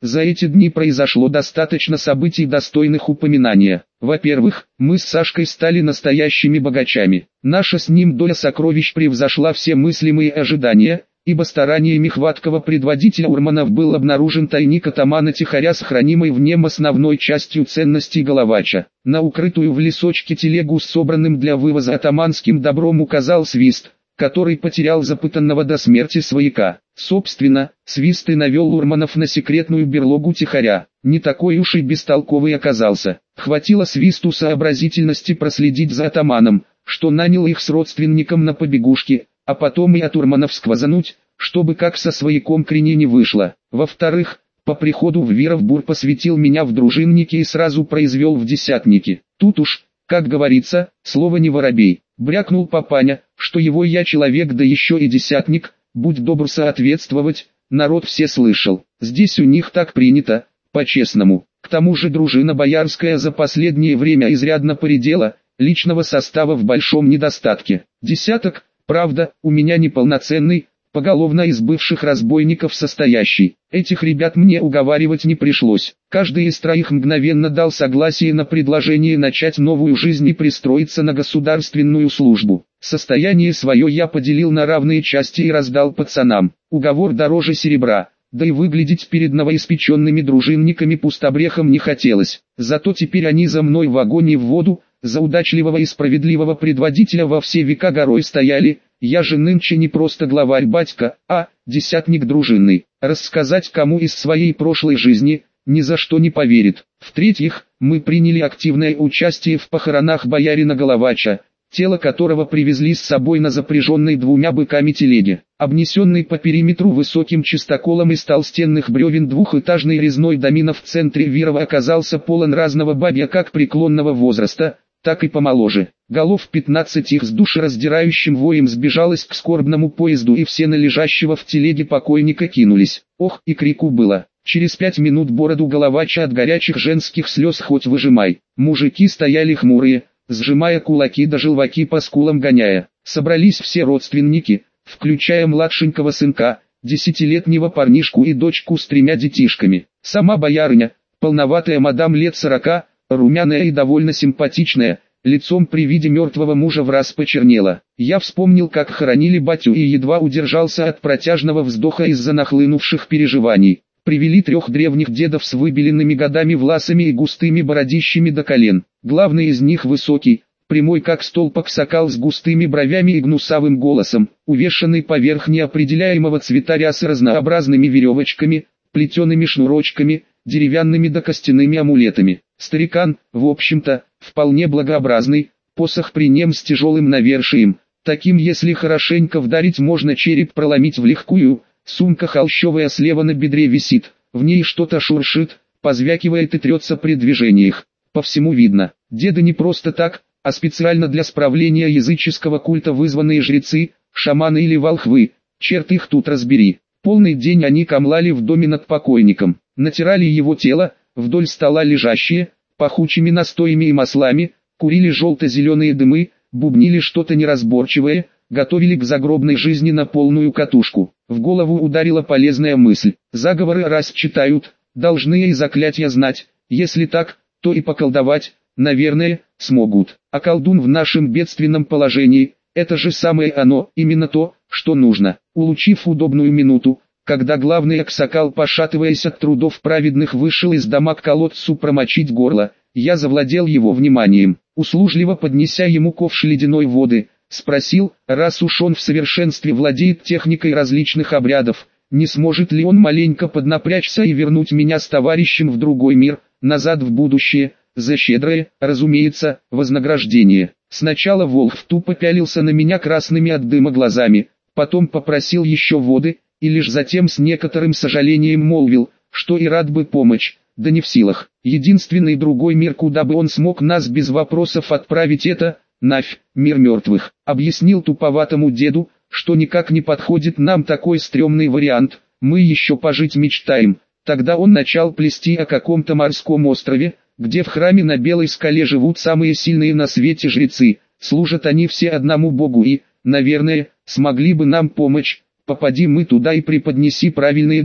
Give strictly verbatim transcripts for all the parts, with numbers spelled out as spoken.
За эти дни произошло достаточно событий, достойных упоминания. Во-первых, мы с Сашкой стали настоящими богачами. Наша с ним доля сокровищ превзошла все мыслимые ожидания, ибо стараниями хваткого предводителя Урманов был обнаружен тайник атамана-тихаря с хранимой в нем основной частью ценностей Головача. На укрытую в лесочке телегу с собранным для вывоза атаманским добром указал Свист, который потерял запытанного до смерти свояка. Собственно, Свист и навел Урманов на секретную берлогу тихаря. Не такой уж и бестолковый оказался. Хватило Свисту сообразительности проследить за атаманом, что нанял их с родственником на побегушки, а потом и от Урманов сквозануть, чтобы как со свояком крени не вышло. Во-вторых, по приходу в Вировбур посвятил меня в дружинники и сразу произвел в десятники. Тут уж, как говорится, слово не воробей. Брякнул папаня, что его я человек, да еще и десятник, будь добр соответствовать, народ все слышал. Здесь у них так принято, по-честному. К тому же дружина боярская за последнее время изрядно поредела, личного состава в большом недостатке. Десяток, правда, у меня неполноценный, поголовно из бывших разбойников состоящий. Этих ребят мне уговаривать не пришлось. Каждый из троих мгновенно дал согласие на предложение начать новую жизнь и пристроиться на государственную службу. Состояние свое я поделил на равные части и раздал пацанам. Уговор дороже серебра, да и выглядеть перед новоиспеченными дружинниками пустобрехом не хотелось. Зато теперь они за мной в огонь и в воду, за удачливого и справедливого предводителя во все века горой стояли. Я же нынче не просто главарь батька, а десятник дружинный. Рассказать кому из своей прошлой жизни, ни за что не поверит. В-третьих, мы приняли активное участие в похоронах боярина Головача, тело которого привезли с собой на запряженной двумя быками телеге. Обнесенный по периметру высоким чистоколом из толстенных бревен двухэтажный резной домина в центре Вирова оказался полон разного бабья как преклонного возраста, так и помоложе. Голов пятнадцать их с душераздирающим воем сбежалось к скорбному поезду, и все на лежащего в телеге покойника кинулись. Ох, и крику было. Через пять минут бороду Головача от горячих женских слез хоть выжимай. Мужики стояли хмурые, сжимая кулаки да желваки по скулам гоняя. Собрались все родственники, включая младшенького сынка, десятилетнего парнишку и дочку с тремя детишками. Сама боярыня, полноватая мадам лет сорока, румяная и довольно симпатичная, лицом при виде мертвого мужа враз почернела. Я вспомнил, как хоронили батю, и едва удержался от протяжного вздоха из-за нахлынувших переживаний. Привели трех древних дедов с выбеленными годами власами и густыми бородищами до колен. Главный из них высокий, прямой как столб аксакал с густыми бровями и гнусавым голосом, увешанный поверх неопределяемого цвета рясы разнообразными веревочками, плетеными шнурочками, деревянными да костяными амулетами. Старикан, в общем-то, вполне благообразный, посох при нем с тяжелым навершием, таким если хорошенько вдарить можно череп проломить влегкую. Сумка холщовая слева на бедре висит, в ней что-то шуршит, позвякивает и трется при движениях. По всему видно, деды не просто так, а специально для справления языческого культа вызванные жрецы, шаманы или волхвы, черт их тут разбери. Полный день они камлали в доме над покойником, натирали его тело, вдоль стола лежащие, пахучими настоями и маслами, курили желто-зеленые дымы, бубнили что-то неразборчивое, готовили к загробной жизни на полную катушку. В голову ударила полезная мысль. Заговоры раз читают, должны и заклятия знать, если так, то и поколдовать, наверное, смогут. А колдун в нашем бедственном положении, это же самое оно, именно то, что нужно. Улучив удобную минуту, когда главный аксакал, пошатываясь от трудов праведных, вышел из дома к колодцу промочить горло, я завладел его вниманием. Услужливо поднеся ему ковш ледяной воды, спросил, раз уж он в совершенстве владеет техникой различных обрядов, не сможет ли он маленько поднапрячься и вернуть меня с товарищем в другой мир, назад в будущее, за щедрое, разумеется, вознаграждение. Сначала волк тупо пялился на меня красными от дыма глазами, потом попросил еще воды, и лишь затем с некоторым сожалением молвил, что и рад бы помочь, да не в силах. Единственный другой мир, куда бы он смог нас без вопросов отправить, это... Навь, мир мертвых. Объяснил туповатому деду, что никак не подходит нам такой стрёмный вариант, мы еще пожить мечтаем. Тогда он начал плести о каком-то морском острове, где в храме на Белой скале живут самые сильные на свете жрецы, служат они все одному богу и, наверное, смогли бы нам помочь, попади мы туда и преподнеси правильные дары.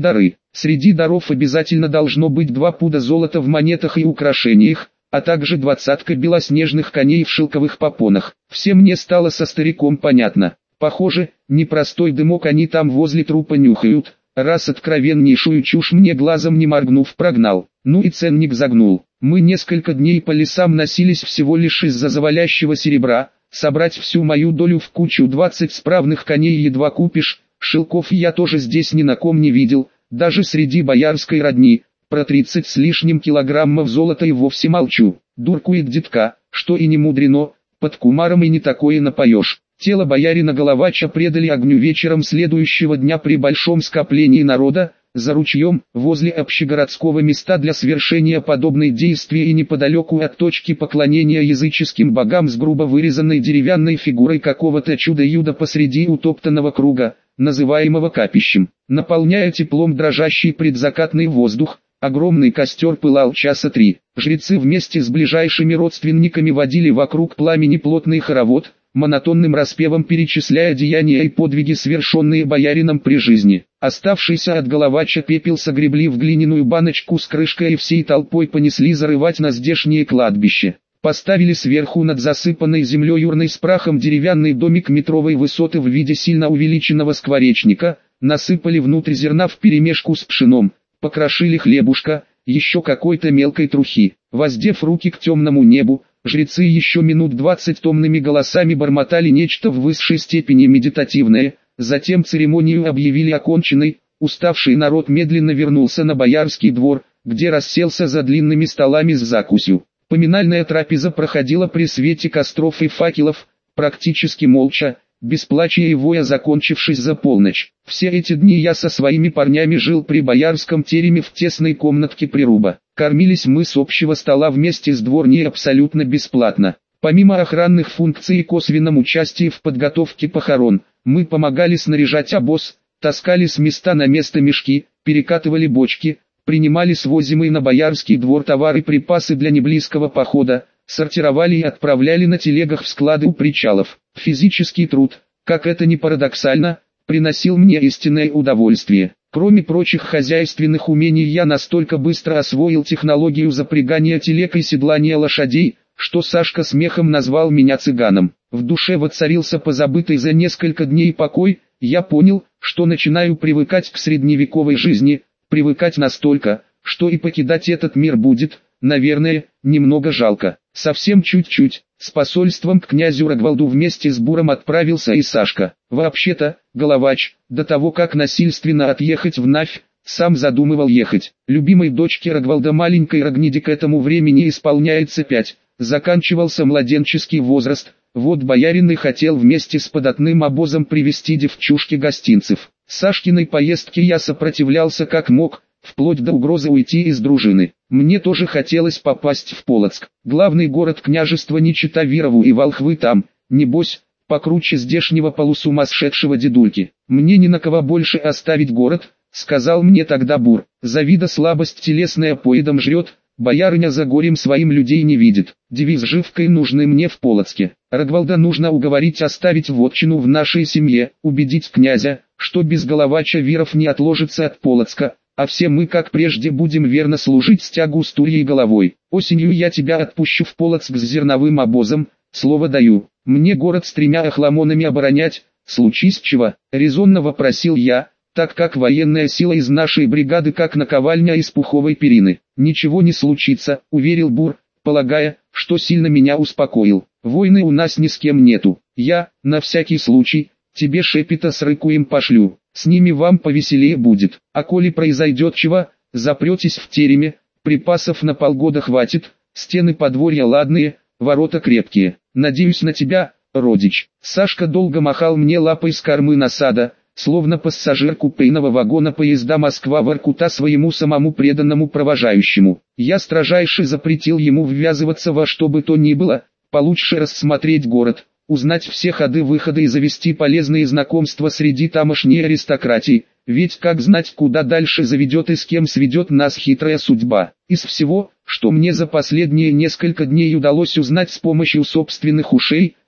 Среди даров обязательно должно быть два пуда золота в монетах и украшениях, а также двадцатка белоснежных коней в шелковых попонах. Все мне стало со стариком понятно. Похоже, непростой дымок они там возле трупа нюхают, раз откровеннейшую чушь мне глазом не моргнув прогнал. Ну и ценник загнул. Мы несколько дней по лесам носились всего лишь из-за завалящего серебра. Собрать всю мою долю в кучу двадцать справных коней едва купишь. Шелков я тоже здесь ни на ком не видел, даже среди боярской родни. Про тридцать с лишним килограммов золота и вовсе молчу. Дуркует детка, что и не мудрено, под кумаром и не такое напоешь. Тело боярина Головача предали огню вечером следующего дня при большом скоплении народа, за ручьем, возле общегородского места для совершения подобной действия и неподалеку от точки поклонения языческим богам с грубо вырезанной деревянной фигурой какого-то чудо-юда посреди утоптанного круга, называемого капищем. Наполняя теплом дрожащий предзакатный воздух, огромный костер пылал часа три. Жрецы вместе с ближайшими родственниками водили вокруг пламени плотный хоровод, монотонным распевом перечисляя деяния и подвиги, совершенные боярином при жизни. Оставшийся от Головача пепел согребли в глиняную баночку с крышкой и всей толпой понесли зарывать на здешнее кладбище. Поставили сверху над засыпанной землей урной с прахом деревянный домик метровой высоты в виде сильно увеличенного скворечника, насыпали внутрь зерна вперемешку с пшеном, покрошили хлебушка, еще какой-то мелкой трухи. Воздев руки к темному небу, жрецы еще минут двадцать томными голосами бормотали нечто в высшей степени медитативное, затем церемонию объявили оконченной, уставший народ медленно вернулся на боярский двор, где расселся за длинными столами с закусью. Поминальная трапеза проходила при свете костров и факелов, практически молча, без плача и воя, закончившись за полночь. Все эти дни я со своими парнями жил при боярском тереме в тесной комнатке прируба. Кормились мы с общего стола вместе с дворней абсолютно бесплатно. Помимо охранных функций и косвенном участии в подготовке похорон, мы помогали снаряжать обоз, таскали с места на место мешки, перекатывали бочки, принимали свозимые на боярский двор товары и припасы для неблизкого похода, сортировали и отправляли на телегах в склады у причалов. Физический труд, как это ни парадоксально, приносил мне истинное удовольствие. Кроме прочих хозяйственных умений, я настолько быстро освоил технологию запрягания телег и седлания лошадей, что Сашка смехом назвал меня цыганом. В душе воцарился позабытый за несколько дней покой. Я понял, что начинаю привыкать к средневековой жизни, привыкать настолько, что и покидать этот мир будет, наверное, немного жалко. Совсем чуть-чуть. С посольством к князю Рогволду вместе с Буром отправился и Сашка. Вообще-то, Головач, до того как насильственно отъехать в Навь, сам задумывал ехать. Любимой дочке Рогволда, маленькой Рогниде, к этому времени исполняется пять. Заканчивался младенческий возраст. Вот боярин и хотел вместе с податным обозом привезти девчушке гостинцев. Сашкиной поездке я сопротивлялся как мог, вплоть до угрозы уйти из дружины. Мне тоже хотелось попасть в Полоцк. Главный город княжества, не чита Вирову и волхвы там, небось, покруче здешнего полусумасшедшего дедульки. Мне ни на кого больше оставить город, сказал мне тогда Бур. Завида слабость телесная поедом жрет, боярыня за горем своим людей не видит. Девиз живкой нужны мне в Полоцке. Рогволда нужно уговорить оставить вотчину в нашей семье, убедить князя, что без Головача Виров не отложится от Полоцка, а все мы как прежде будем верно служить стягу с Турьей головой. Осенью я тебя отпущу в Полоцк с зерновым обозом, слово даю. Мне город с тремя охламонами оборонять, случись чего, резонно вопросил я, так как военная сила из нашей бригады как наковальня из пуховой перины. Ничего не случится, уверил Бур, полагая, что сильно меня успокоил. Войны у нас ни с кем нету. Я, на всякий случай, тебе шепета с рыкуем пошлю. С ними вам повеселее будет. А коли произойдет чего, запретесь в тереме, припасов на полгода хватит, стены подворья ладные, ворота крепкие. Надеюсь на тебя, родич. Сашка долго махал мне лапой с кормы насада, словно пассажир купейного вагона поезда Москва-Воркута своему самому преданному провожающему. Я строжайше запретил ему ввязываться во что бы то ни было, получше рассмотреть город, узнать все ходы-выходы и завести полезные знакомства среди тамошней аристократии, ведь как знать, куда дальше заведет и с кем сведет нас хитрая судьба. Из всего, что мне за последние несколько дней удалось узнать с помощью собственных ушей,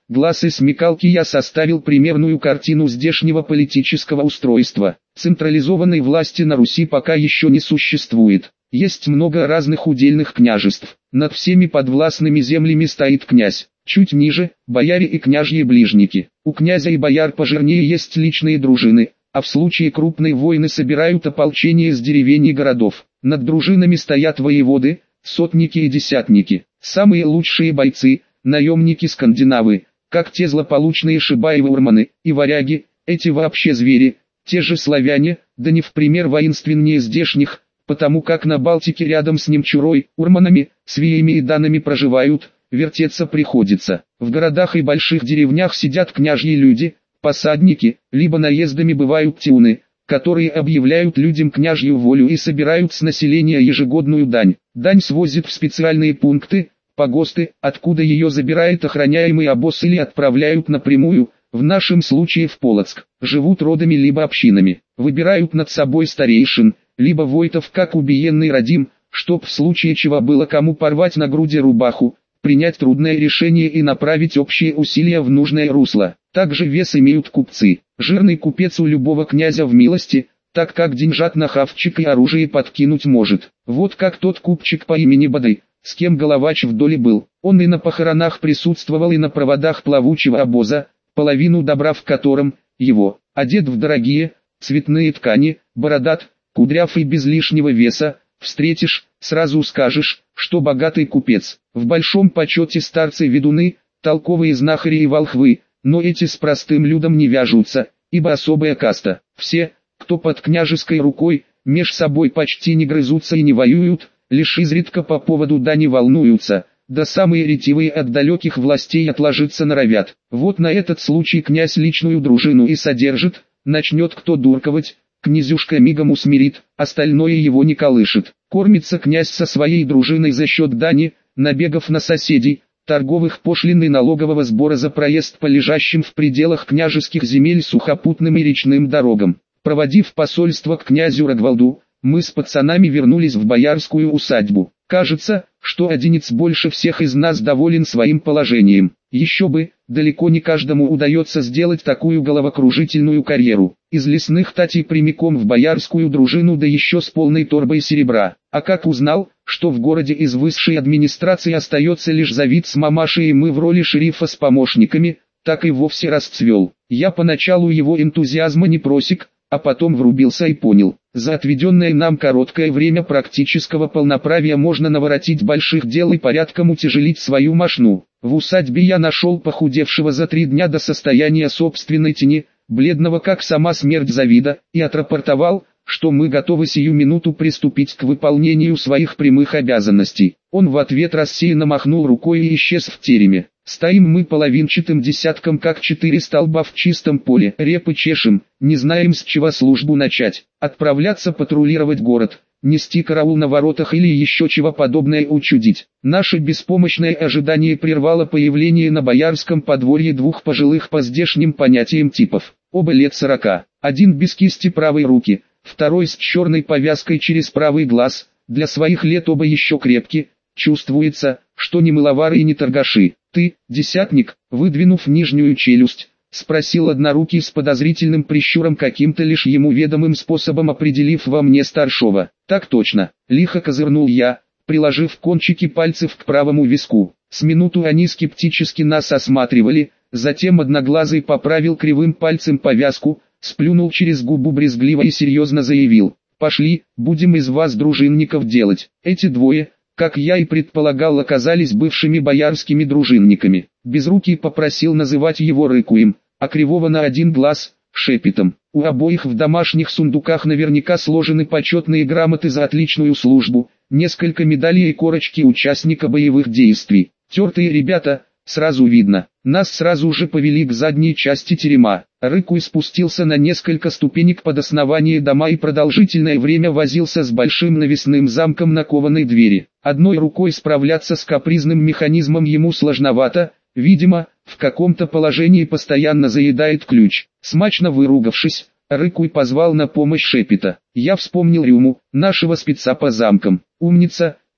глаз и смекалки я составил примерную картину здешнего политического устройства. Централизованной власти на Руси пока еще не существует. Есть много разных удельных княжеств. Над всеми подвластными землями стоит князь. Чуть ниже – бояре и княжьи ближники. У князя и бояр пожирнее есть личные дружины, а в случае крупной войны собирают ополчение из деревень и городов. Над дружинами стоят воеводы, сотники и десятники. Самые лучшие бойцы – наемники-скандинавы, как те злополучные шибаевы-урманы и варяги, эти вообще звери, те же славяне, да не в пример воинственнее здешних, потому как на Балтике рядом с немчурой, урманами, свеями и данами проживают, вертеться приходится. В городах и больших деревнях сидят княжьи люди, посадники, либо наездами бывают тиуны, которые объявляют людям княжью волю и собирают с населения ежегодную дань. Дань свозят в специальные пункты, погосты, откуда ее забирает охраняемый обоз или отправляют напрямую, в нашем случае в Полоцк. Живут родами либо общинами, выбирают над собой старейшин, либо войтов как убиенный родим, чтоб в случае чего было кому порвать на груди рубаху, принять трудное решение и направить общие усилия в нужное русло. Также вес имеют купцы. Жирный купец у любого князя в милости, так как деньжат на хавчик и оружие подкинуть может. Вот как тот купчик по имени Бадай, с кем Головач в доле был. Он и на похоронах присутствовал, и на проводах плавучего обоза, половину добра в котором, его, одет в дорогие, цветные ткани, бородат, кудряв и без лишнего веса, встретишь, сразу скажешь, что богатый купец. В большом почете старцы-ведуны, толковые знахари и волхвы, но эти с простым людом не вяжутся, ибо особая каста. Все, кто под княжеской рукой, меж собой почти не грызутся и не воюют, лишь изредка по поводу дани волнуются, да самые ретивые от далеких властей отложиться норовят. Вот на этот случай князь личную дружину и содержит, начнет кто дурковать, князюшка мигом усмирит, остальное его не колышет. Кормится князь со своей дружиной за счет дани, набегов на соседей, торговых пошлин и налогового сбора за проезд по лежащим в пределах княжеских земель сухопутным и речным дорогам. Проводив посольство к князю Рогволду, мы с пацанами вернулись в боярскую усадьбу. Кажется, что одинец больше всех из нас доволен своим положением. Еще бы, далеко не каждому удается сделать такую головокружительную карьеру. Из лесных татей прямиком в боярскую дружину, да еще с полной торбой серебра. А как узнал, что в городе из высшей администрации остается лишь завид с мамашей и мы в роли шерифа с помощниками, так и вовсе расцвел. Я поначалу его энтузиазма не просек, а потом врубился и понял. За отведенное нам короткое время практического полноправия можно наворотить больших дел и порядком утяжелить свою мошну. В усадьбе я нашел похудевшего за три дня до состояния собственной тени, бледного как сама смерть Завида, и отрапортовал, что мы готовы сию минуту приступить к выполнению своих прямых обязанностей. Он в ответ рассеянно махнул рукой и исчез в тереме. Стоим мы половинчатым десятком, как четыре столба в чистом поле, репы чешем, не знаем с чего службу начать, отправляться патрулировать город, нести караул на воротах или еще чего подобное учудить. Наше беспомощное ожидание прервало появление на боярском подворье двух пожилых по здешним понятиям типов. Оба лет сорока, один без кисти правой руки, второй с черной повязкой через правый глаз, для своих лет оба еще крепки, чувствуется, что не мыловары и не торгаши. «Ты, десятник?» — выдвинув нижнюю челюсть, спросил однорукий с подозрительным прищуром, каким-то лишь ему ведомым способом определив во мне старшего. «Так точно», — лихо козырнул я, приложив кончики пальцев к правому виску. С минуту они скептически нас осматривали, затем одноглазый поправил кривым пальцем повязку, сплюнул через губу брезгливо и серьезно заявил: «Пошли, будем из вас дружинников делать». Эти двое, как я и предполагал, оказались бывшими боярскими дружинниками. Безрукий попросил называть его Рыкуем, а Кривого на один глаз — Шепетом. У обоих в домашних сундуках наверняка сложены почетные грамоты за отличную службу, несколько медалей и корочки участника боевых действий. Тертые ребята, сразу видно. Нас сразу же повели к задней части терема. Рыкуй спустился на несколько ступенек под основание дома и продолжительное время возился с большим навесным замком на кованой двери. Одной рукой справляться с капризным механизмом ему сложновато, видимо, в каком-то положении постоянно заедает ключ. Смачно выругавшись, Рыкуй позвал на помощь Шепета. Я вспомнил Рюму, нашего спеца по замкам. Умница,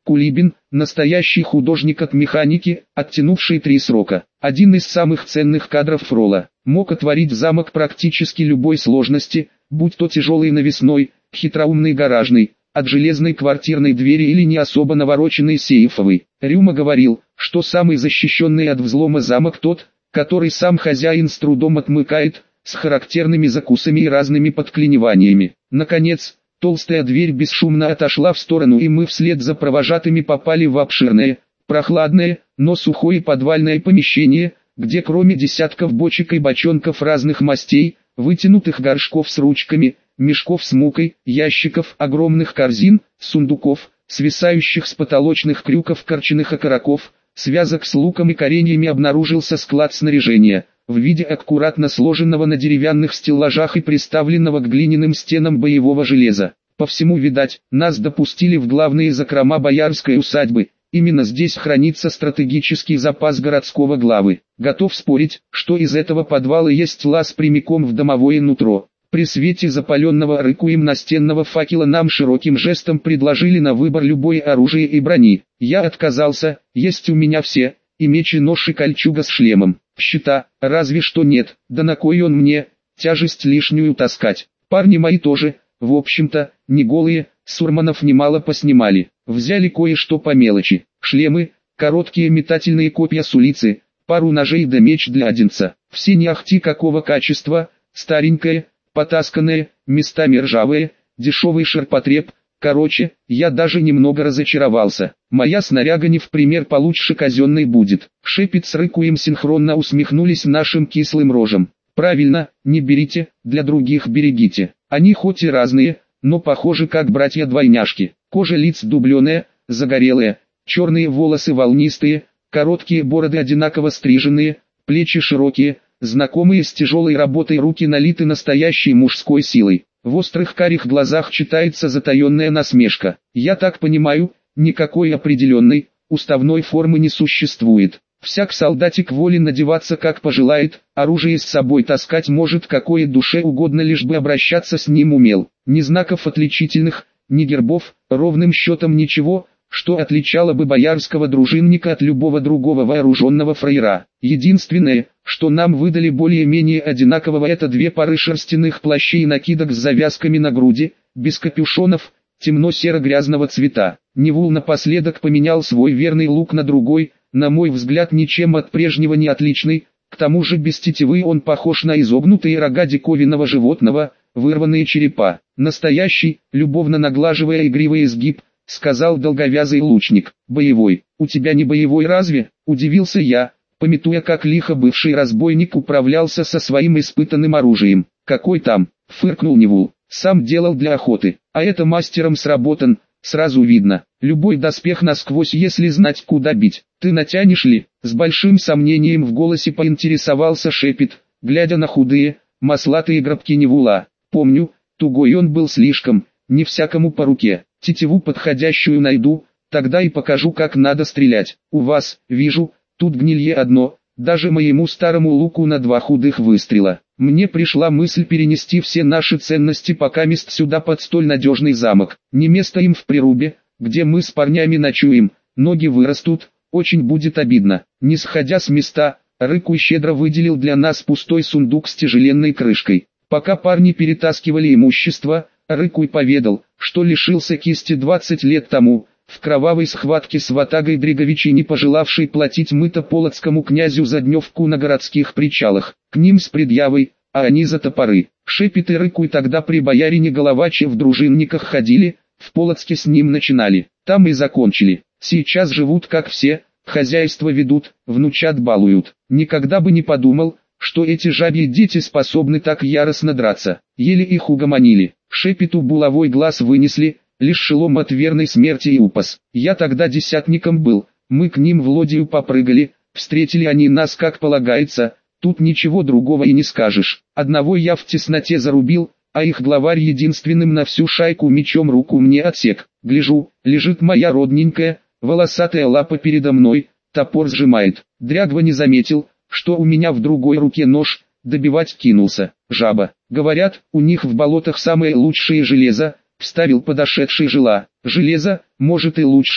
Кулибин, настоящий художник от механики, оттянувший три срока. Один из самых ценных кадров Фрола. Мог отворить замок практически любой сложности, будь то тяжелый навесной, хитроумный гаражный, от железной квартирной двери или не особо навороченный сейфовый. Рюма говорил, что самый защищенный от взлома замок тот, который сам хозяин с трудом отмыкает, с характерными закусами и разными подклиниваниями. Наконец, толстая дверь бесшумно отошла в сторону, и мы вслед за провожатыми попали в обширное, прохладное, но сухое подвальное помещение, где кроме десятков бочек и бочонков разных мастей, вытянутых горшков с ручками, мешков с мукой, ящиков, огромных корзин, сундуков, свисающих с потолочных крюков корченных окороков, связок с луком и кореньями, обнаружился склад снаряжения, в виде аккуратно сложенного на деревянных стеллажах и приставленного к глиняным стенам боевого железа. По всему, видать, нас допустили в главные закрома боярской усадьбы. Именно здесь хранится стратегический запас городского главы. Готов спорить, что из этого подвала есть лаз прямиком в домовое нутро. При свете запаленного рыкуем настенного факела нам широким жестом предложили на выбор любое оружие и брони. Я отказался, есть у меня все, и меч, и нож, и кольчуга с шлемом. Щита, разве что нет, да на кой он мне, тяжесть лишнюю таскать. Парни мои тоже, в общем-то, не голые, с урманов немало поснимали. Взяли кое-что по мелочи, шлемы, короткие метательные копья с улицы, пару ножей да меч для одинца. Все не ахти какого качества, старенькое, потасканное, местами ржавое, дешевый ширпотреб. Короче, я даже немного разочаровался. Моя снаряга не в пример получше казенной будет. Шепет с Рыкуем синхронно усмехнулись нашим кислым рожем. Правильно, не берите, для других берегите. Они хоть и разные, но похожи как братья-двойняшки. Кожа лиц дубленая, загорелая, черные волосы волнистые, короткие бороды одинаково стриженные, плечи широкие, знакомые с тяжелой работой руки налиты настоящей мужской силой. В острых карих глазах читается затаенная насмешка. Я так понимаю, никакой определенной, уставной формы не существует. Всяк солдатик волен надеваться как пожелает, оружие с собой таскать может какое душе угодно, лишь бы обращаться с ним умел. Ни знаков отличительных, ни гербов, ровным счетом ничего, что отличало бы боярского дружинника от любого другого вооруженного фраера. Единственное, что нам выдали более-менее одинакового, это две пары шерстяных плащей и накидок с завязками на груди, без капюшонов, темно-серо-грязного цвета. Невул напоследок поменял свой верный лук на другой, на мой взгляд ничем от прежнего не отличный, к тому же без тетивы он похож на изогнутые рога диковинного животного, вырванные черепа. Настоящий, любовно наглаживая игривый изгиб, сказал долговязый лучник. «Боевой, у тебя не боевой разве?» – удивился я, памятуя, как лихо бывший разбойник управлялся со своим испытанным оружием. «Какой там?» – фыркнул Невул. «Сам делал для охоты, а это мастером сработан, сразу видно. Любой доспех насквозь, если знать, куда бить. Ты натянешь ли?» С большим сомнением в голосе поинтересовался Шепет, глядя на худые, маслатые грабки Невула. «Помню, тугой он был слишком, не всякому по руке. Тетиву подходящую найду, тогда и покажу, как надо стрелять. У вас, вижу, тут гнилье одно, даже моему старому луку на два худых выстрела». Мне пришла мысль перенести все наши ценности покамест сюда под столь надежный замок. Не место им в прирубе, где мы с парнями ночуем, ноги вырастут, очень будет обидно. Не сходя с места, Рыкуй щедро выделил для нас пустой сундук с тяжеленной крышкой. Пока парни перетаскивали имущество, Рыкуй поведал, что лишился кисти двадцать лет тому, в кровавой схватке с ватагой Дриговичей, не пожелавшей платить мыто полоцкому князю за дневку на городских причалах. К ним с предъявой, а они за топоры. Шепет и Рыкуй тогда при боярине Головаче в дружинниках ходили, в Полоцке с ним начинали, там и закончили. Сейчас живут как все, хозяйство ведут, внучат балуют. Никогда бы не подумал, что эти жабьи дети способны так яростно драться. Еле их угомонили. Шепету булавой глаз вынесли, лишь шелом от верной смерти и упас. Я тогда десятником был, мы к ним в лодию попрыгали, встретили они нас как полагается, тут ничего другого и не скажешь. Одного я в тесноте зарубил, а их главарь единственным на всю шайку мечом руку мне отсек. Гляжу, лежит моя родненькая, волосатая лапа передо мной, топор сжимает. Дрягва не заметил, что у меня в другой руке нож, добивать кинулся. Жаба. Говорят, у них в болотах самое лучшее железо, вставил подошедший жила. Железо, может и лучшее,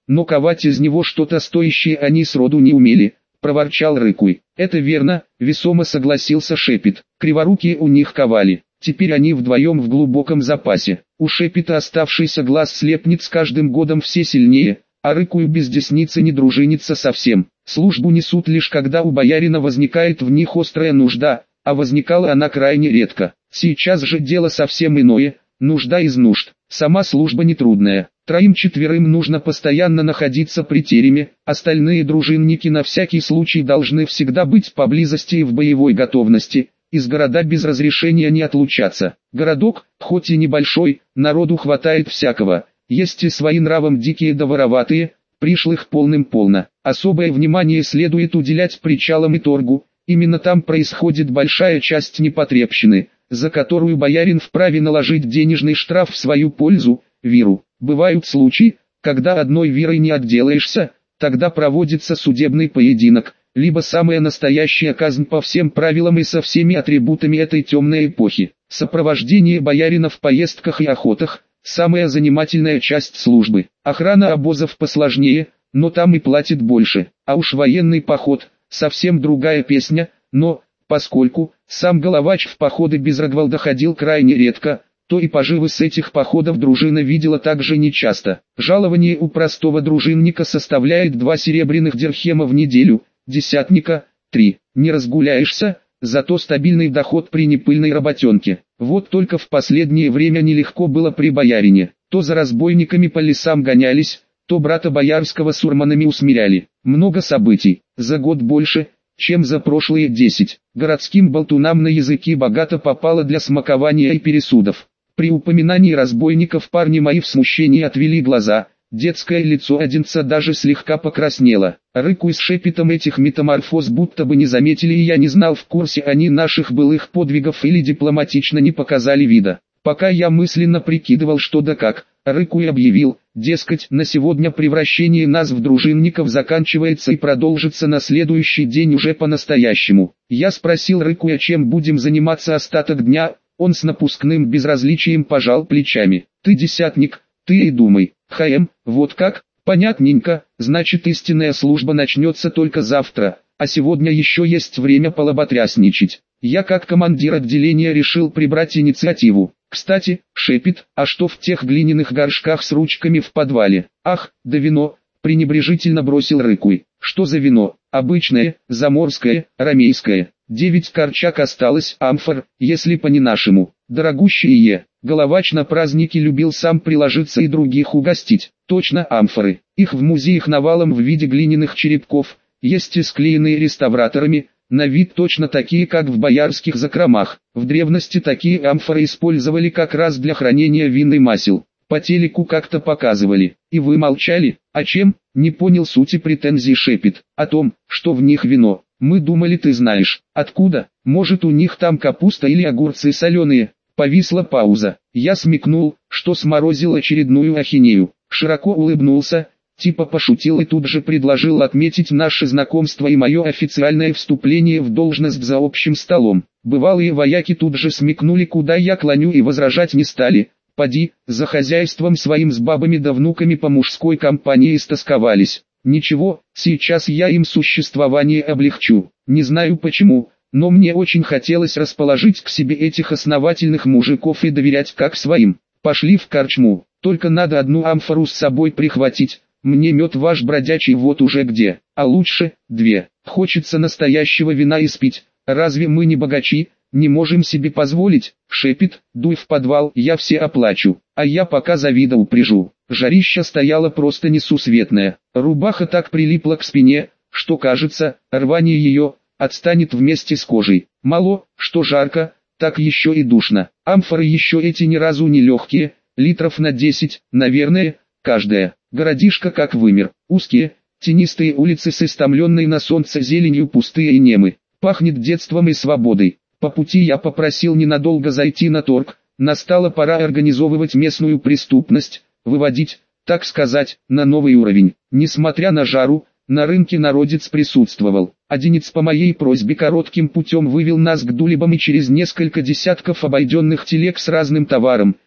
но ковать из него что-то стоящее они сроду не умели, проворчал Рыкуй. Это верно, весомо согласился Шепет. Криворукие у них ковали. Теперь они вдвоем в глубоком запасе. У Шепета оставшийся глаз слепнет с каждым годом все сильнее, а Рыкую без десницы не дружинится совсем. Службу несут лишь когда у боярина возникает в них острая нужда, а возникала она крайне редко. Сейчас же дело совсем иное, нужда из нужд. Сама служба нетрудная. Троим-четверым нужно постоянно находиться при тереме, остальные дружинники на всякий случай должны всегда быть поблизости и в боевой готовности. Из города без разрешения не отлучаться. Городок, хоть и небольшой, народу хватает всякого. Есть и свои нравом дикие да вороватые, пришлых полным-полно. Особое внимание следует уделять причалам и торгу. Именно там происходит большая часть непотребщины, за которую боярин вправе наложить денежный штраф в свою пользу, виру. Бывают случаи, когда одной вирой не отделаешься, тогда проводится судебный поединок, либо самая настоящая казнь по всем правилам и со всеми атрибутами этой темной эпохи. Сопровождение боярина в поездках и охотах – самая занимательная часть службы. Охрана обозов посложнее, но там и платит больше. А уж военный поход – совсем другая песня, но, поскольку сам Головач в походы без Рогволда ходил крайне редко, то и поживы с этих походов дружина видела также нечасто. Жалование у простого дружинника составляет два серебряных дирхема в неделю, десятника – три. Не разгуляешься, зато стабильный доход при непыльной работенке. Вот только в последнее время нелегко было при боярине. То за разбойниками по лесам гонялись, то брата боярского с урманами усмиряли. Много событий, за год больше, чем за прошлые десять. Городским болтунам на языки богато попало для смакования и пересудов. При упоминании разбойников парни мои в смущении отвели глаза, детское лицо Одинца даже слегка покраснело. Рыкуй с Шепетом этих метаморфоз будто бы не заметили, и я не знал, в курсе они наших былых подвигов или дипломатично не показали вида. Пока я мысленно прикидывал что да как, Рыкуй объявил, дескать, на сегодня превращение нас в дружинников заканчивается и продолжится на следующий день уже по-настоящему. Я спросил Рыкуя, чем будем заниматься остаток дня. Он с напускным безразличием пожал плечами. Ты десятник, ты и думай. Хм, вот как? Понятненько, значит истинная служба начнется только завтра, а сегодня еще есть время полоботрясничать. Я как командир отделения решил прибрать инициативу. Кстати, Шепет, а что в тех глиняных горшках с ручками в подвале? Ах, да вино, пренебрежительно бросил Рыкуй. Что за вино? Обычное, заморское, ромейское. Девять корчак осталось, амфор, если по не нашему. Дорогущие. Головач на празднике любил сам приложиться и других угостить. Точно амфоры. Их в музеях навалом в виде глиняных черепков. Есть и склеенные реставраторами, на вид точно такие, как в боярских закромах. В древности такие амфоры использовали как раз для хранения вин и масел. По телеку как-то показывали. И вы молчали? О чем? Не понял сути претензий Шепет. О том, что в них вино. Мы думали, ты знаешь. Откуда? Может, у них там капуста или огурцы соленые? Повисла пауза. Я смекнул, что сморозил очередную ахинею. Широко улыбнулся, типа пошутил и тут же предложил отметить наше знакомство и мое официальное вступление в должность за общим столом. Бывалые вояки тут же смекнули, куда я клоню, и возражать не стали. Поди, за хозяйством своим с бабами да внуками по мужской компании истосковались. Ничего, сейчас я им существование облегчу. Не знаю почему, но мне очень хотелось расположить к себе этих основательных мужиков и доверять как своим. Пошли в корчму, только надо одну амфору с собой прихватить. Мне мед ваш бродячий вот уже где, а лучше две. Хочется настоящего вина испить. Разве мы не богачи, не можем себе позволить? Шепет, дуй в подвал, я все оплачу, а я пока завида упряжу. Жарища стояла просто несусветная. Рубаха так прилипла к спине, что кажется, рвание ее отстанет вместе с кожей. Мало, что жарко, так еще и душно. Амфоры еще эти ни разу не легкие, литров на десять, наверное, каждая. Городишко как вымер. Узкие, тенистые улицы с истомленной на солнце зеленью пустые и немы. Пахнет детством и свободой. По пути я попросил ненадолго зайти на торг. Настала пора организовывать местную преступность, выводить, так сказать, на новый уровень. Несмотря на жару, на рынке народец присутствовал. Одинец по моей просьбе коротким путем вывел нас к дулибам и через несколько десятков обойденных телег с разным товаром,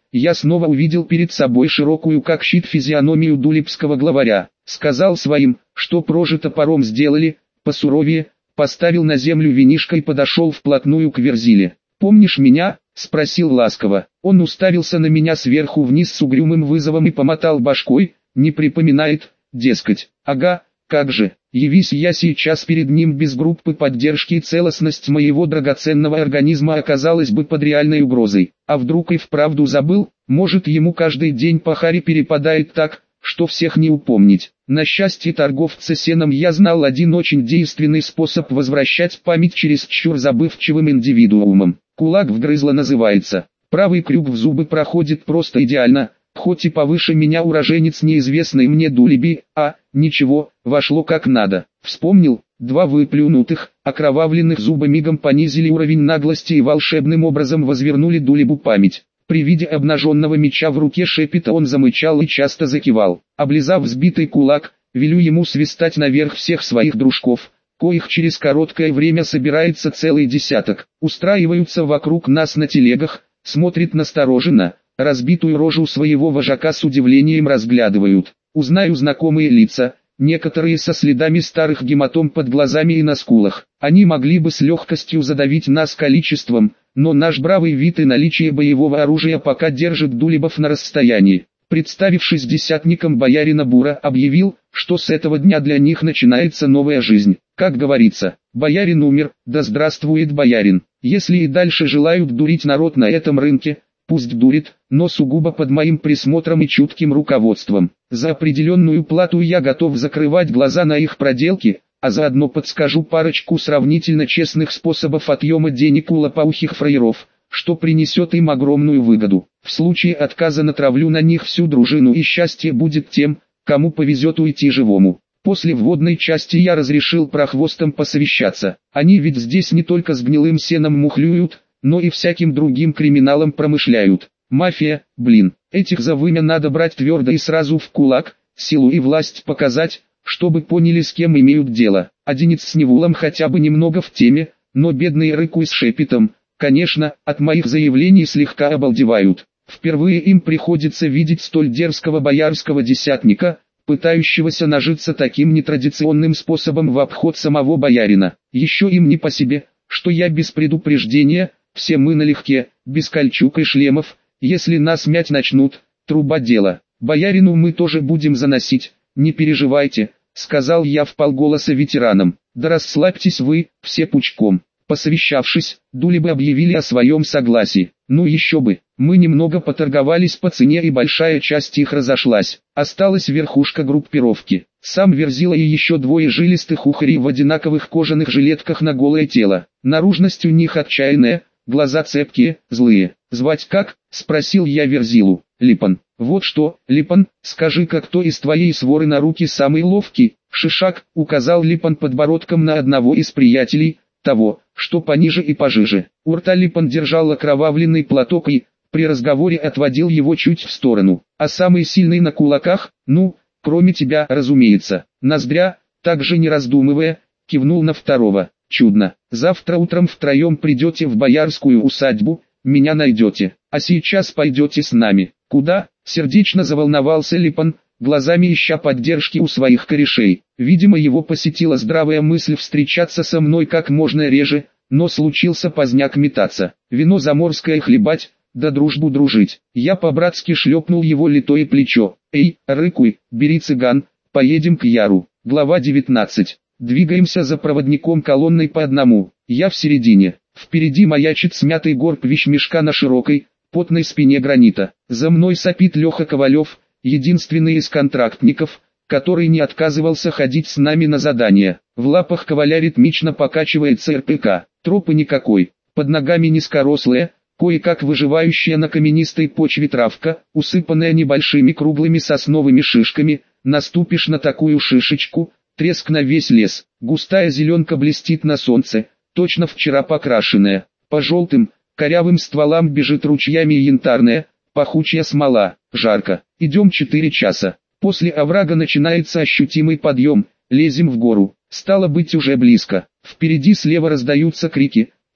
я снова увидел перед собой широкую как щит физиономию дулипского главаря. Сказал своим, что прожи топором сделали, посуровее, поставил на землю винишко и подошел вплотную к Верзиле. «Помнишь меня?» — спросил ласково. Он уставился на меня сверху вниз с угрюмым вызовом и помотал башкой, не припоминает, дескать. «Ага, как же, явись я сейчас перед ним без группы поддержки, и целостность моего драгоценного организма оказалась бы под реальной угрозой. А вдруг и вправду забыл, может ему каждый день по харе перепадает так, что всех не упомнить». На счастье торговца сеном я знал один очень действенный способ возвращать память чересчур забывчивым индивидуумам. «Кулак вгрызло» называется. Правый крюк в зубы проходит просто идеально, хоть и повыше меня уроженец неизвестной мне Дулиби, а, ничего, вошло как надо. Вспомнил, два выплюнутых, окровавленных зуба мигом понизили уровень наглости и волшебным образом возвернули Дулибу память. При виде обнаженного меча в руке Шепета он замычал и часто закивал. Облизав взбитый кулак, велю ему свистать наверх всех своих дружков, коих через короткое время собирается целый десяток. Устраиваются вокруг нас на телегах, смотрят настороженно, разбитую рожу своего вожака с удивлением разглядывают. Узнаю знакомые лица, некоторые со следами старых гематом под глазами и на скулах. Они могли бы с легкостью задавить нас количеством, но наш бравый вид и наличие боевого оружия пока держит Дулибов на расстоянии. Представившись десятником боярина Бура, объявил, что с этого дня для них начинается новая жизнь. Как говорится, боярин умер, да здравствует боярин. Если и дальше желают дурить народ на этом рынке, пусть дурит, но сугубо под моим присмотром и чутким руководством. За определенную плату я готов закрывать глаза на их проделки, а заодно подскажу парочку сравнительно честных способов отъема денег у лопоухих фраеров, что принесет им огромную выгоду. В случае отказа натравлю на них всю дружину, и счастье будет тем, кому повезет уйти живому. После вводной части я разрешил прохвостам посовещаться. Они ведь здесь не только с гнилым сеном мухлюют, но и всяким другим криминалом промышляют. Мафия, блин, этих за вымя надо брать твердо и сразу в кулак, силу и власть показать, чтобы поняли, с кем имеют дело. Одинец с Невулом хотя бы немного в теме, но бедные Рыку с Шепетом, конечно, от моих заявлений слегка обалдевают. Впервые им приходится видеть столь дерзкого боярского десятника, пытающегося нажиться таким нетрадиционным способом в обход самого боярина. Еще им не по себе, что я без предупреждения, все мы налегке, без кольчуг и шлемов, если нас мять начнут, труба дело. Боярину мы тоже будем заносить, не переживайте, сказал я вполголоса ветеранам. Да расслабьтесь вы, все пучком. Посовещавшись, Дулибы объявили о своем согласии. Ну еще бы, мы немного поторговались по цене, и большая часть их разошлась. Осталась верхушка группировки. Сам Верзила и еще двое жилистых ухарей в одинаковых кожаных жилетках на голое тело. Наружность у них отчаянная, глаза цепкие, злые. «Звать как?» — спросил я Верзилу. «Липан». «Вот что, Липан, скажи-ка, кто из твоей своры на руки самый ловкий?» Шишак указал Липан подбородком на одного из приятелей, того, что пониже и пожиже. У рта Липан держал окровавленный платок и, при разговоре, отводил его чуть в сторону. «А самый сильный на кулаках? Ну, кроме тебя, разумеется». Ноздря, также не раздумывая, кивнул на второго. «Чудно. Завтра утром втроем придете в боярскую усадьбу, меня найдете. А сейчас пойдете с нами». «Куда?» — сердечно заволновался Липан, глазами ища поддержки у своих корешей. Видимо, его посетила здравая мысль встречаться со мной как можно реже, но случился поздняк метаться. Вино заморское хлебать, да дружбу дружить. Я по-братски шлепнул его литое плечо. «Эй, Рыкуй, бери цыган, поедем к Яру». Глава девятнадцать. Двигаемся за проводником колонной по одному. Я в середине. Впереди маячит смятый горб вещмешка на широкой, потной спине гранита. За мной сопит Леха Ковалев, единственный из контрактников, который не отказывался ходить с нами на задания. В лапах Коваля ритмично покачивается эр пэ ка. Тропы никакой. Под ногами низкорослая, кое-как выживающая на каменистой почве травка, усыпанная небольшими круглыми сосновыми шишками. Наступишь на такую шишечку, треск на весь лес. Густая зеленка блестит на солнце, точно вчера покрашенная. По желтым, корявым стволам бежит ручьями янтарная, пахучая смола. Жарко. Идем четыре часа. После оврага начинается ощутимый подъем, лезем в гору. Стало быть, уже близко. Впереди слева раздаются крики,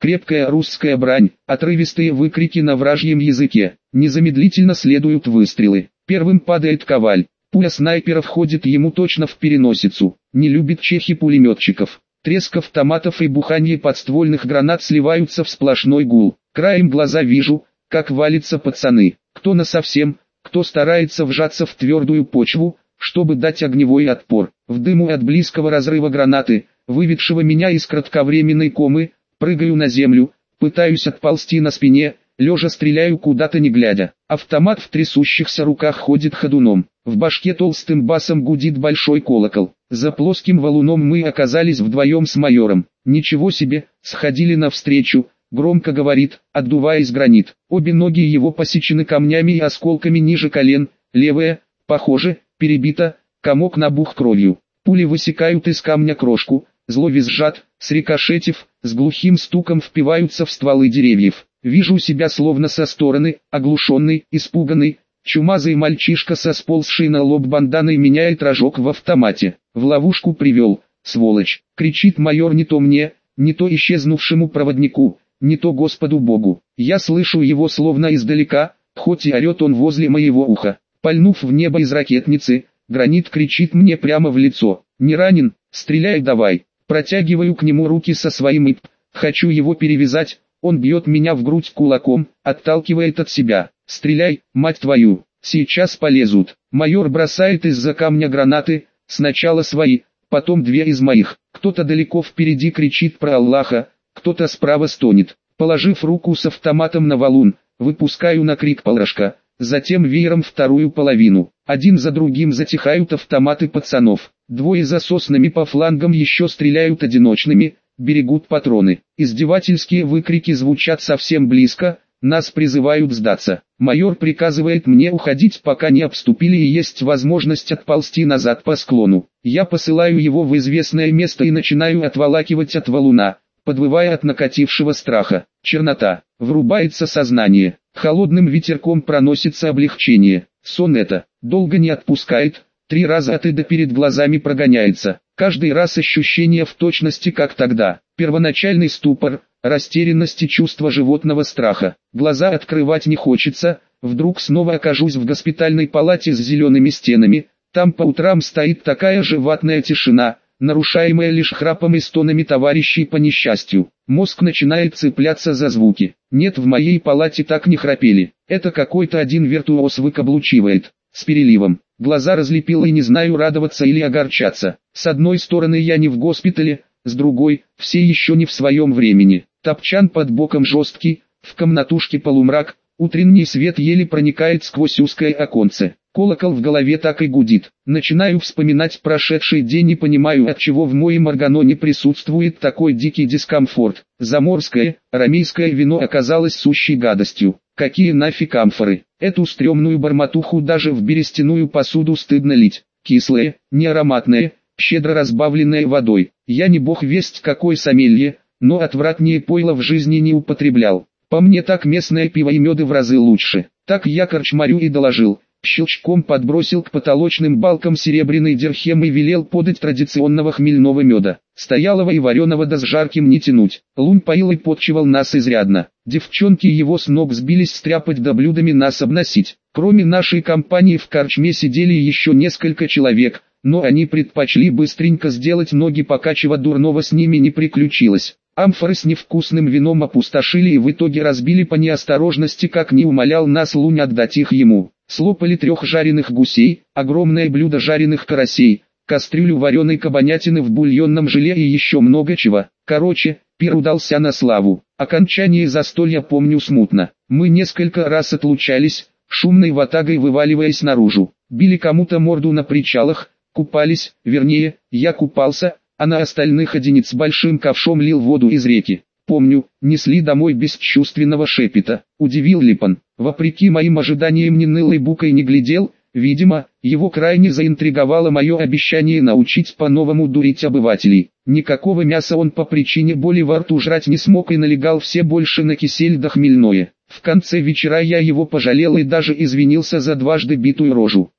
крепкая русская брань, отрывистые выкрики на вражьем языке. Незамедлительно следуют выстрелы. Первым падает Коваль. Пуля снайпера входит ему точно в переносицу. Не любит чехи пулеметчиков. Треск автоматов и буханье подствольных гранат сливаются в сплошной гул. Краем глаза вижу, как валятся пацаны. Кто насовсем, кто старается вжаться в твердую почву, чтобы дать огневой отпор. В дыму от близкого разрыва гранаты, выведшего меня из кратковременной комы, прыгаю на землю, пытаюсь отползти на спине, лежа стреляю куда-то не глядя. Автомат в трясущихся руках ходит ходуном. В башке толстым басом гудит большой колокол. За плоским валуном мы оказались вдвоем с майором. Ничего себе, сходили навстречу, громко говорит, отдуваясь гранит. Обе ноги его посечены камнями и осколками ниже колен, левая, похоже, перебита, комок набух кровью. Пули высекают из камня крошку, зло визжат, срикошетив, с глухим стуком впиваются в стволы деревьев. Вижу себя словно со стороны, оглушенный, испуганный. Чумазый мальчишка со сползшей на лоб банданой меняет рожок в автомате. В ловушку привел, сволочь, кричит майор не то мне, не то исчезнувшему проводнику, не то Господу Богу. Я слышу его словно издалека, хоть и орет он возле моего уха. Пальнув в небо из ракетницы, гранит кричит мне прямо в лицо. Не ранен? Стреляй давай. Протягиваю к нему руки со своим ип. Хочу его перевязать. Он бьет меня в грудь кулаком, отталкивает от себя. «Стреляй, мать твою, сейчас полезут». Майор бросает из-за камня гранаты, сначала свои, потом две из моих. Кто-то далеко впереди кричит про Аллаха, кто-то справа стонет. Положив руку с автоматом на валун, выпускаю на крик положка, затем веером вторую половину. Один за другим затихают автоматы пацанов. Двое за соснами по флангам еще стреляют одиночными, берегут патроны. Издевательские выкрики звучат совсем близко, нас призывают сдаться. Майор приказывает мне уходить, пока не обступили и есть возможность отползти назад по склону. Я посылаю его в известное место и начинаю отволакивать от валуна, подвывая от накатившего страха. Чернота. Врубается сознание. Холодным ветерком проносится облегчение. Сон это. Долго не отпускает. Три раза от и до перед глазами прогоняется. Каждый раз ощущение в точности как тогда. Первоначальный ступор, растерянность и чувство животного страха. Глаза открывать не хочется. Вдруг снова окажусь в госпитальной палате с зелеными стенами. Там по утрам стоит такая же ватная тишина, нарушаемая лишь храпом и стонами товарищей по несчастью. Мозг начинает цепляться за звуки. Нет, в моей палате так не храпели. Это какой-то один виртуоз выкаблучивает. С переливом. Глаза разлепило и не знаю, радоваться или огорчаться. С одной стороны я не в госпитале, с другой, все еще не в своем времени. Топчан под боком жесткий, в комнатушке полумрак, утренний свет еле проникает сквозь узкое оконце. Колокол в голове так и гудит. Начинаю вспоминать прошедший день и понимаю, отчего в моем органоне присутствует такой дикий дискомфорт. Заморское, рамейское вино оказалось сущей гадостью. Какие нафиг амфоры? Эту стрёмную бормотуху даже в берестяную посуду стыдно лить. Кислое, неароматное, щедро разбавленное водой. Я не бог весть какой сомелье, но отвратнее пойла в жизни не употреблял. По мне так местное пиво и меды в разы лучше. Так я корчмарю и доложил. Щелчком подбросил к потолочным балкам серебряный дирхем и велел подать традиционного хмельного меда. Стоялого и вареного да с жарким не тянуть. Лунь поил и подчивал нас изрядно. Девчонки его с ног сбились стряпать да блюдами нас обносить. Кроме нашей компании в корчме сидели еще несколько человек, но они предпочли быстренько сделать ноги, пока чего дурного с ними не приключилось. Амфоры с невкусным вином опустошили и в итоге разбили по неосторожности, как не умолял нас Лунь отдать их ему. Слопали трех жареных гусей, огромное блюдо жареных карасей, кастрюлю вареной кабанятины в бульонном желе и еще много чего. Короче, пир удался на славу. Окончание застолья помню смутно. Мы несколько раз отлучались, шумной ватагой вываливаясь наружу. Били кому-то морду на причалах, купались, вернее, я купался, а на остальных одинец большим ковшом лил воду из реки. Помню, несли домой бесчувственного шепета. Удивил Липан. Вопреки моим ожиданиям ни нылой букой не глядел. Видимо, его крайне заинтриговало мое обещание научить по-новому дурить обывателей. Никакого мяса он по причине боли во рту жрать не смог и налегал все больше на кисель да хмельное. В конце вечера я его пожалел и даже извинился за дважды битую рожу.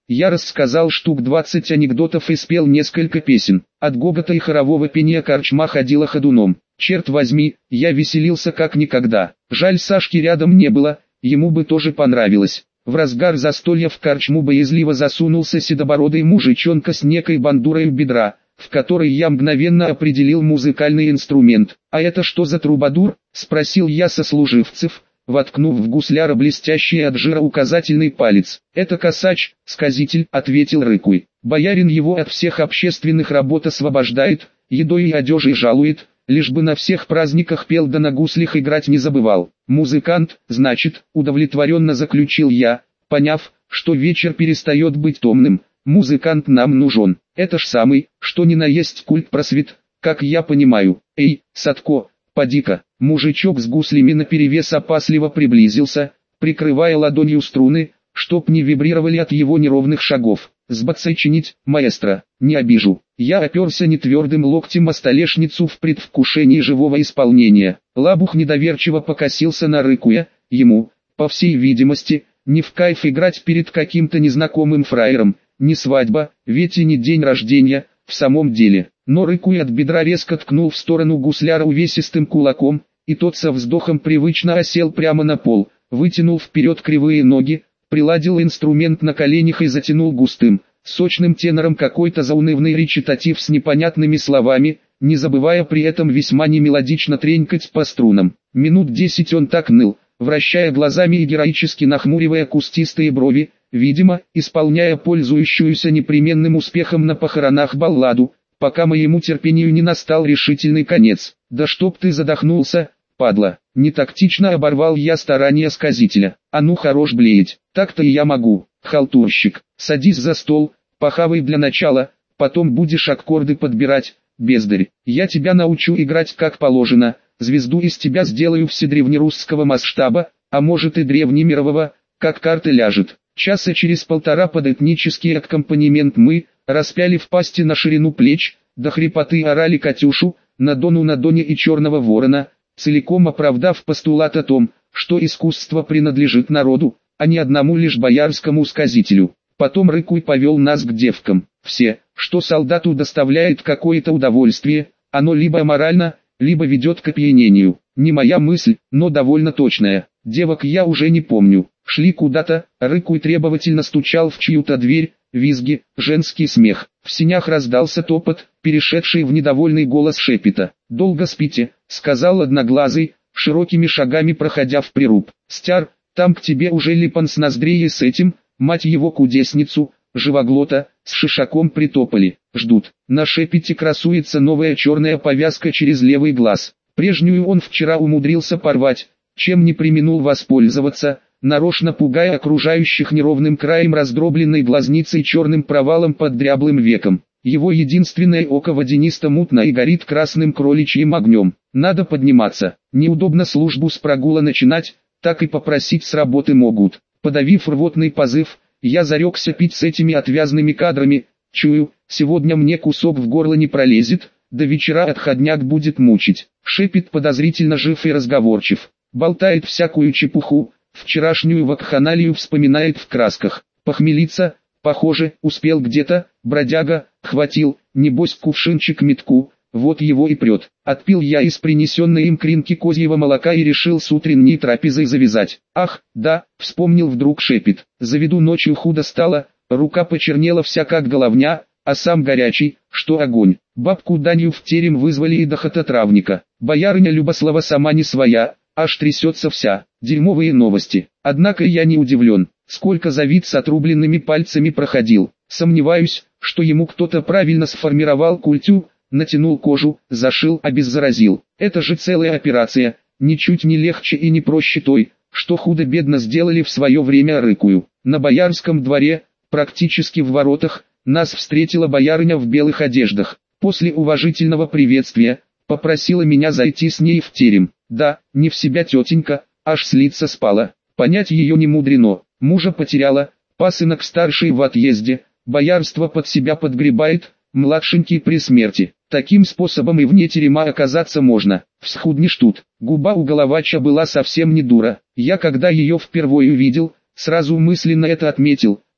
Я рассказал штук двадцать анекдотов и спел несколько песен. От гогота и хорового пения корчма ходила ходуном. Черт возьми, я веселился как никогда. Жаль, Сашки рядом не было, ему бы тоже понравилось. В разгар застолья в корчму боязливо засунулся седобородый мужичонка с некой бандурой у бедра, в которой я мгновенно определил музыкальный инструмент. «А это что за трубадур?» – спросил я сослуживцев, воткнув в гусляра блестящий от жира указательный палец. «Это косач, сказитель», — ответил Рыкуй. «Боярин его от всех общественных работ освобождает, едой и одежей жалует, лишь бы на всех праздниках пел да на гуслях играть не забывал. Музыкант, значит», — удовлетворенно заключил я, поняв, что вечер перестает быть томным. «Музыкант нам нужен. Это ж самый, что ни на есть культ просвет, как я понимаю. Эй, Садко, поди-ка». Мужичок с гуслями наперевес опасливо приблизился, прикрывая ладонью струны, чтоб не вибрировали от его неровных шагов. «Сбацай чинить, маэстро, не обижу». Я оперся нетвердым локтем о столешницу в предвкушении живого исполнения. Лабух недоверчиво покосился на Рыкуя, ему, по всей видимости, не в кайф играть перед каким-то незнакомым фраером, не свадьба, ведь и не день рождения, в самом деле. Но Рыкуй от бедра резко ткнул в сторону гусляра увесистым кулаком, и тот со вздохом привычно осел прямо на пол, вытянул вперед кривые ноги, приладил инструмент на коленях и затянул густым, сочным тенором какой-то заунывный речитатив с непонятными словами, не забывая при этом весьма немелодично тренькать по струнам. Минут десять он так ныл, вращая глазами и героически нахмуривая кустистые брови, видимо, исполняя пользующуюся непременным успехом на похоронах балладу, пока моему терпению не настал решительный конец. «Да чтоб ты задохнулся, падла!» Нетактично оборвал я старания сказителя. «А ну хорош блеять, так-то и я могу, халтурщик. Садись за стол, похавай для начала, потом будешь аккорды подбирать, бездарь. Я тебя научу играть как положено, звезду из тебя сделаю вседревнерусского масштаба, а может и древнемирового, как карта ляжет». Часа через полтора под этнический аккомпанемент мы, распяли в пасти на ширину плеч, до хрипоты орали Катюшу, на Дону на Доне и Черного Ворона, целиком оправдав постулат о том, что искусство принадлежит народу, а не одному лишь боярскому сказителю. Потом Рыкуй повел нас к девкам. Все, что солдату доставляет какое-то удовольствие, оно либо аморально, либо ведет к опьянению. Не моя мысль, но довольно точная. Девок я уже не помню. Шли куда-то, Рыкуй требовательно стучал в чью-то дверь, визги, женский смех. В сенях раздался топот, перешедший в недовольный голос шепета. «Долго спите», — сказал Одноглазый, широкими шагами проходя в прируб. «Стяр, там к тебе уже Липан с ноздрей и с этим, мать его кудесницу, живоглота, с шишаком притопали, ждут». На шепете красуется новая черная повязка через левый глаз. Прежнюю он вчера умудрился порвать, чем не преминул воспользоваться, нарочно пугая окружающих неровным краем раздробленной глазницей черным провалом под дряблым веком. Его единственное око водянисто-мутно и горит красным кроличьим огнем. Надо подниматься. Неудобно службу с прогула начинать, так и попросить с работы могут. Подавив рвотный позыв, я зарекся пить с этими отвязными кадрами. Чую, сегодня мне кусок в горло не пролезет, до вечера отходняк будет мучить. Шепет подозрительно жив и разговорчив. Болтает всякую чепуху, вчерашнюю вакханалию вспоминает в красках. Похмелиться, похоже, успел где-то, бродяга, хватил, небось кувшинчик метку, вот его и прет. Отпил я из принесенной им кринки козьего молока и решил с утренней трапезой завязать. Ах, да, вспомнил вдруг шепет. Заведу ночью худо стало, рука почернела вся как головня, а сам горячий, что огонь. Бабку Даню в терем вызвали и дохототравника. Боярыня Любослава сама не своя, аж трясется вся. Дерьмовые новости. Однако я не удивлен, сколько завид с отрубленными пальцами проходил. Сомневаюсь, что ему кто-то правильно сформировал культю, натянул кожу, зашил, обеззаразил. Это же целая операция, ничуть не легче и не проще той, что худо-бедно сделали в свое время Рыкую. На боярском дворе, практически в воротах, нас встретила боярыня в белых одеждах. После уважительного приветствия, попросила меня зайти с ней в терем. Да, не в себя тетенька, аж с лица спала. Понять ее не мудрено. Мужа потеряла, пасынок старший в отъезде, боярство под себя подгребает, младшенький при смерти. Таким способом и вне терема оказаться можно. Всхуднешь тут. Губа у Головача была совсем не дура. Я когда ее впервые увидел, сразу мысленно это отметил.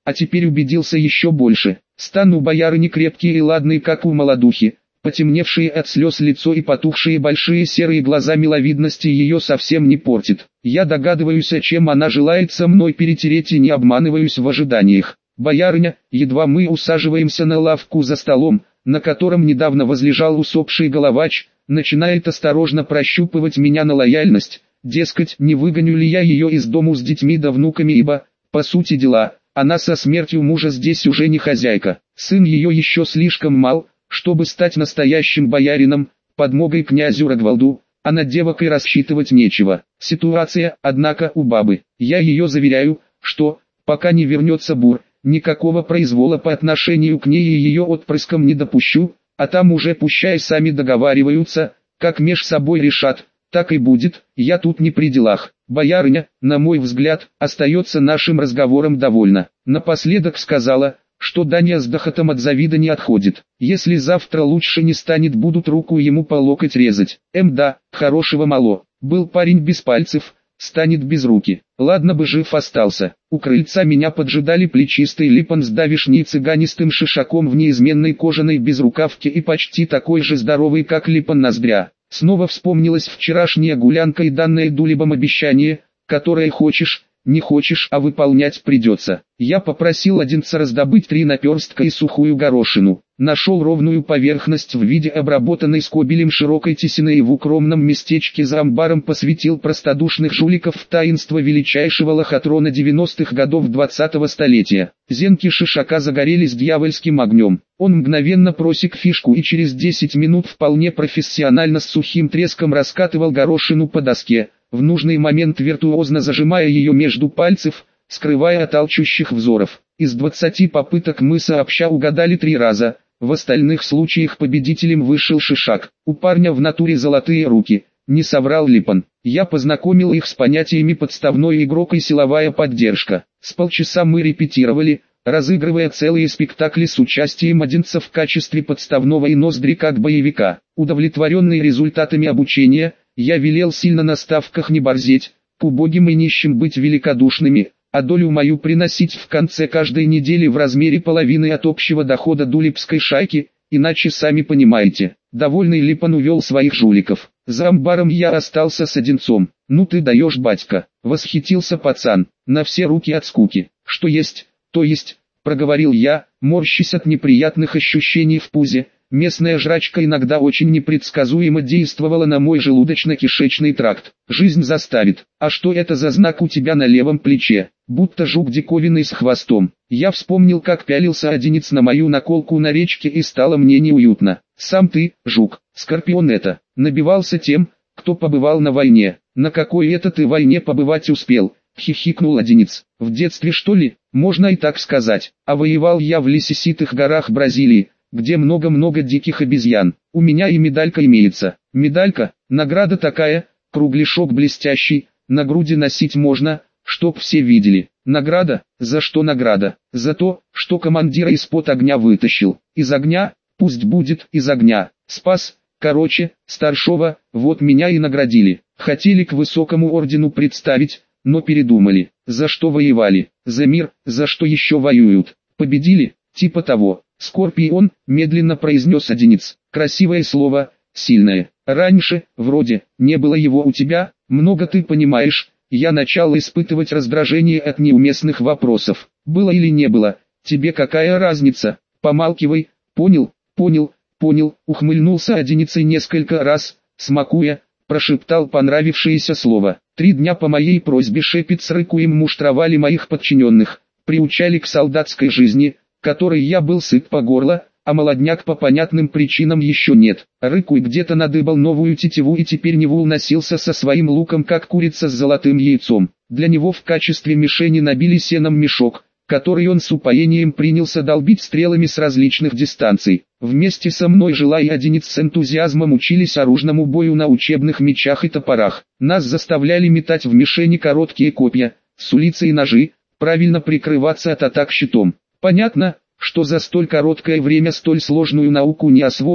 а теперь убедился еще больше. Стан у боярыни крепкий и ладный, как у молодухи. Потемневшие от слез лицо и потухшие большие серые глаза миловидности ее совсем не портит. Я догадываюсь, о чем она желает со мной перетереть, и не обманываюсь в ожиданиях. Боярыня, едва мы усаживаемся на лавку за столом, на котором недавно возлежал усопший головач, начинает осторожно прощупывать меня на лояльность, дескать, не выгоню ли я ее из дому с детьми да внуками, ибо, по сути дела, она со смертью мужа здесь уже не хозяйка. Сын ее еще слишком мал, чтобы стать настоящим боярином, подмогой князю Рогволду, а на девок и рассчитывать нечего. Ситуация, однако, у бабы. Я ее заверяю, что, пока не вернется Бур, никакого произвола по отношению к ней и ее отпрыскам не допущу, а там уже пущай сами договариваются, как меж собой решат, так и будет, я тут не при делах. Боярыня, на мой взгляд, остается нашим разговором довольна. Напоследок сказала, что Даня с дохотом от завида не отходит. Если завтра лучше не станет, будут руку ему по локоть резать. Эм да, хорошего мало. Был парень без пальцев, станет без руки. Ладно бы жив остался. У крыльца меня поджидали плечистый Липан с давишней цыганистым шишаком в неизменной кожаной безрукавке и почти такой же здоровый, как Липан, ноздря. Снова вспомнилась вчерашняя гулянка и данное Дулибом обещание, которое хочешь, не хочешь, а выполнять придется. Я попросил Одинца раздобыть три наперстка и сухую горошину. Нашел ровную поверхность в виде обработанной скобелем широкой тесины и в укромном местечке за амбаром посвятил простодушных жуликов в таинство величайшего лохотрона девяностых годов двадцатого столетия. Зенки шишака загорелись дьявольским огнем. Он мгновенно просек фишку и через десять минут вполне профессионально с сухим треском раскатывал горошину по доске, в нужный момент виртуозно зажимая ее между пальцев, скрывая от алчущих взоров. Из двадцати попыток мы сообща угадали три раза, в остальных случаях победителем вышел шишак. У парня в натуре золотые руки, не соврал Липан. Я познакомил их с понятиями подставной игрок и силовая поддержка. С полчаса мы репетировали, разыгрывая целые спектакли с участием Одинца в качестве подставного и Ноздри как боевика. Удовлетворенный результатами обучения, я велел сильно на ставках не борзеть, к убогим и нищим быть великодушными, а долю мою приносить в конце каждой недели в размере половины от общего дохода дулипской шайки, иначе сами понимаете. Довольный Липан увел своих жуликов. За амбаром я остался с Одинцом. «Ну ты даешь, батька!» — восхитился пацан, на все руки от скуки. «Что есть, то есть», — проговорил я, морщась от неприятных ощущений в пузе. Местная жрачка иногда очень непредсказуемо действовала на мой желудочно-кишечный тракт. Жизнь заставит. А что это за знак у тебя на левом плече? Будто жук диковинный с хвостом. Я вспомнил, как пялился Одинец на мою наколку на речке, и стало мне неуютно. Сам ты, жук, скорпион это, набивался тем, кто побывал на войне. На какой это ты войне побывать успел? Хихикнул Одинец. В детстве, что ли? Можно и так сказать. А воевал я в лесистых горах Бразилии, где много-много диких обезьян. У меня и медалька имеется. Медалька, награда такая, кругляшок блестящий, на груди носить можно, чтоб все видели. Награда? За что награда? За то, что командира из-под огня вытащил. Из огня? Пусть будет из огня. Спас, короче, старшова, вот меня и наградили. Хотели к высокому ордену представить, но передумали. За что воевали? За мир, за что еще воюют? Победили? Типа того. «Скорпион», — медленно произнес Одинец. «Красивое слово, сильное. Раньше, вроде, не было его у тебя, много ты понимаешь». Я начал испытывать раздражение от неуместных вопросов. «Было или не было, тебе какая разница? Помалкивай, понял, понял, понял», — ухмыльнулся Одинец и несколько раз, смакуя, прошептал понравившееся слово. «Три дня по моей просьбе шепет с рыкуем муштровали моих подчиненных, приучали к солдатской жизни, которой я был сыт по горло, а молодняк по понятным причинам еще нет. Рыкуй где-то надыбал новую тетиву и теперь Невул носился со своим луком, как курица с золотым яйцом. Для него в качестве мишени набили сеном мешок, который он с упоением принялся долбить стрелами с различных дистанций. Вместе со мной жила и Одинец с энтузиазмом учились оружному бою на учебных мечах и топорах. Нас заставляли метать в мишени короткие копья, сулицы и ножи, правильно прикрываться от атак щитом. Понятно, что за столь короткое время столь сложную науку не освоить,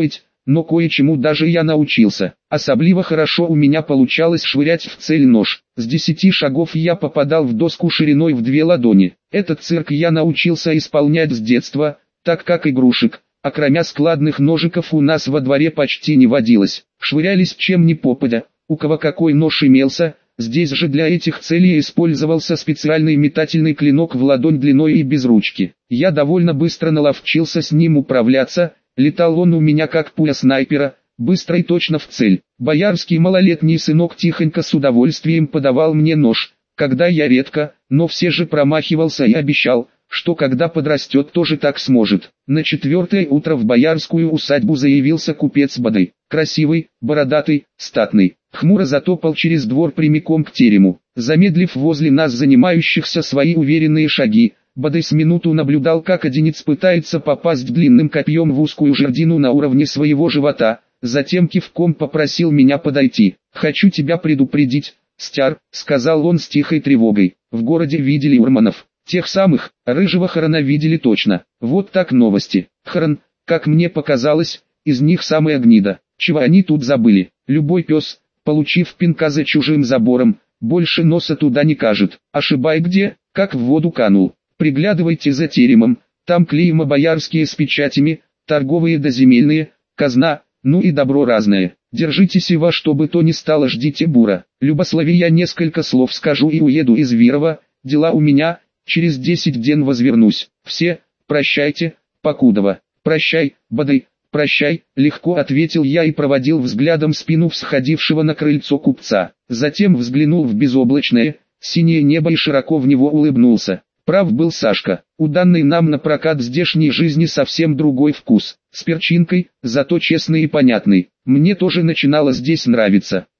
но кое-чему даже я научился. Особливо хорошо у меня получалось швырять в цель нож. С десяти шагов я попадал в доску шириной в две ладони. Этот цирк я научился исполнять с детства, так как игрушек, окромя складных ножиков, у нас во дворе почти не водилось. Швырялись чем ни попадя, у кого какой нож имелся. Здесь же для этих целей использовался специальный метательный клинок в ладонь длиной и без ручки. Я довольно быстро наловчился с ним управляться, летал он у меня как пуля снайпера, быстро и точно в цель. Боярский малолетний сынок тихонько с удовольствием подавал мне нож, когда я редко, но все же промахивался и обещал, что когда подрастет, тоже так сможет. На четвертое утро в боярскую усадьбу заявился купец Бадай. Красивый, бородатый, статный. Хмуро затопал через двор прямиком к терему. Замедлив возле нас занимающихся свои уверенные шаги, Бадай с минуту наблюдал, как одинец пытается попасть длинным копьем в узкую жердину на уровне своего живота, затем кивком попросил меня подойти. «Хочу тебя предупредить, Стяр», — сказал он с тихой тревогой. «В городе видели урманов. Тех самых, рыжего Харана видели точно. Вот так новости. Харан, как мне показалось, из них самая гнида. Чего они тут забыли? Любой пес, получив пинка за чужим забором, больше носа туда не кажет. Ошибай где, как в воду канул. Приглядывайте за теремом, там клейма боярские с печатями, торговые да земельные, казна, ну и добро разное. Держитесь и во что бы то ни стало ждите бура. Любослови, я несколько слов скажу и уеду из Вирова, дела у меня, через десять ден возвернусь. Все, прощайте, Покудова. Прощай, Бадай, прощай, легко ответил я и проводил взглядом спину всходившего на крыльцо купца. Затем взглянул в безоблачное, синее небо и широко в него улыбнулся. Прав был Сашка, у данной нам на прокат здешней жизни совсем другой вкус, с перчинкой, зато честный и понятный. Мне тоже начинало здесь нравиться.